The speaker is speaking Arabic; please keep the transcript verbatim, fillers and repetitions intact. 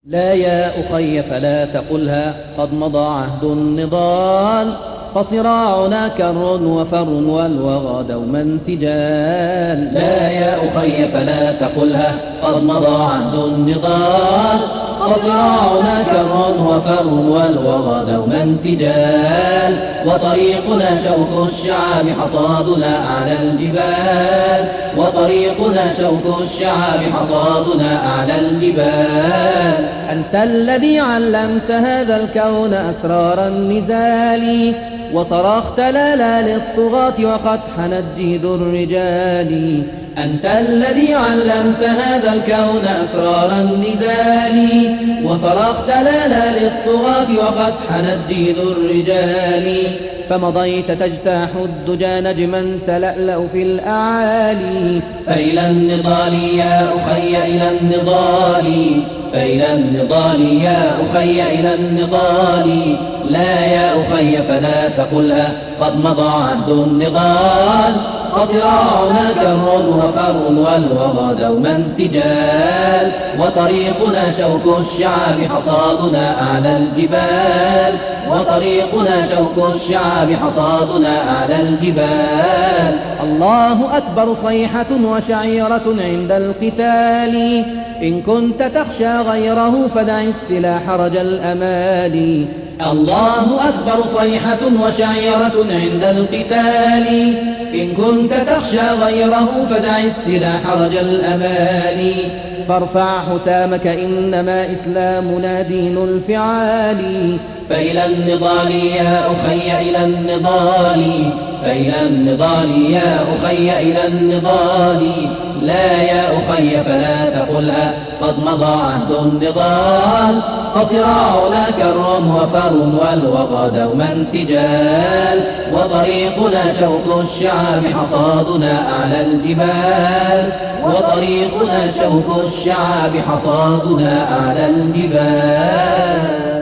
لا يا أخي فلا تقلها قد مضى عهد النضال، فصراعنا كر وفر والوغى دوما سجال. لا يا أخي فلا تقلها قد مضى عهد النضال، فصراعنا كر وفر والوغى دوما سجال. وطريقنا شوك الشعاب حصادنا أعلى الجبال، وطريقنا شوك الشعاب حصادنا أعلى الجبال. أنت الذي علمت هذا الكون أسرار النزال، وصرخت لا لا للطغاة وقد حنت جيد الرجال. أنت الذي علمت هذا الكون أسرار النزال، وصرخت لا لا للطغاة وقد حنت جيد الرجال. فمضيت تجتاح الدجى نجما تلألأ في الأعالي. فإلى النضال يا أخي إلى النضال، فإلى النضال يا أخي إلى النضال. لا يا أخي فلا تقلها قد مضى عهد النضال، فصراعنا كر وفر والوغى دوما سجال. وطريقنا شوك الشعاب حصادنا أعلى الجبال، وطريقنا شوك الشعاب حصادنا أعلى الجبال. الله أكبر صيحة وشعيرة عند القتال، إن كنت تخشى غيره فدع السلاح رجا الأمال. الله أكبر صيحة وشعيرة عند القتال، إن كنت تخشى غيره فدع السلاح رجا الأمال. فارفع حسامك إنما إسلامنا دين الفعال. فإلى النضال يا أخي إلى النضال، فإلى النضال يا أخي إلى النضال. لا يا أخي فلا تقلها قد مضى عهد النضال، فصراعنا كر وفر والوغى دوما سجال. وطريقنا شوك الشعاب حصادنا أعلى الجبال، وطريقنا شوك الشعاب حصادنا أعلى الجبال.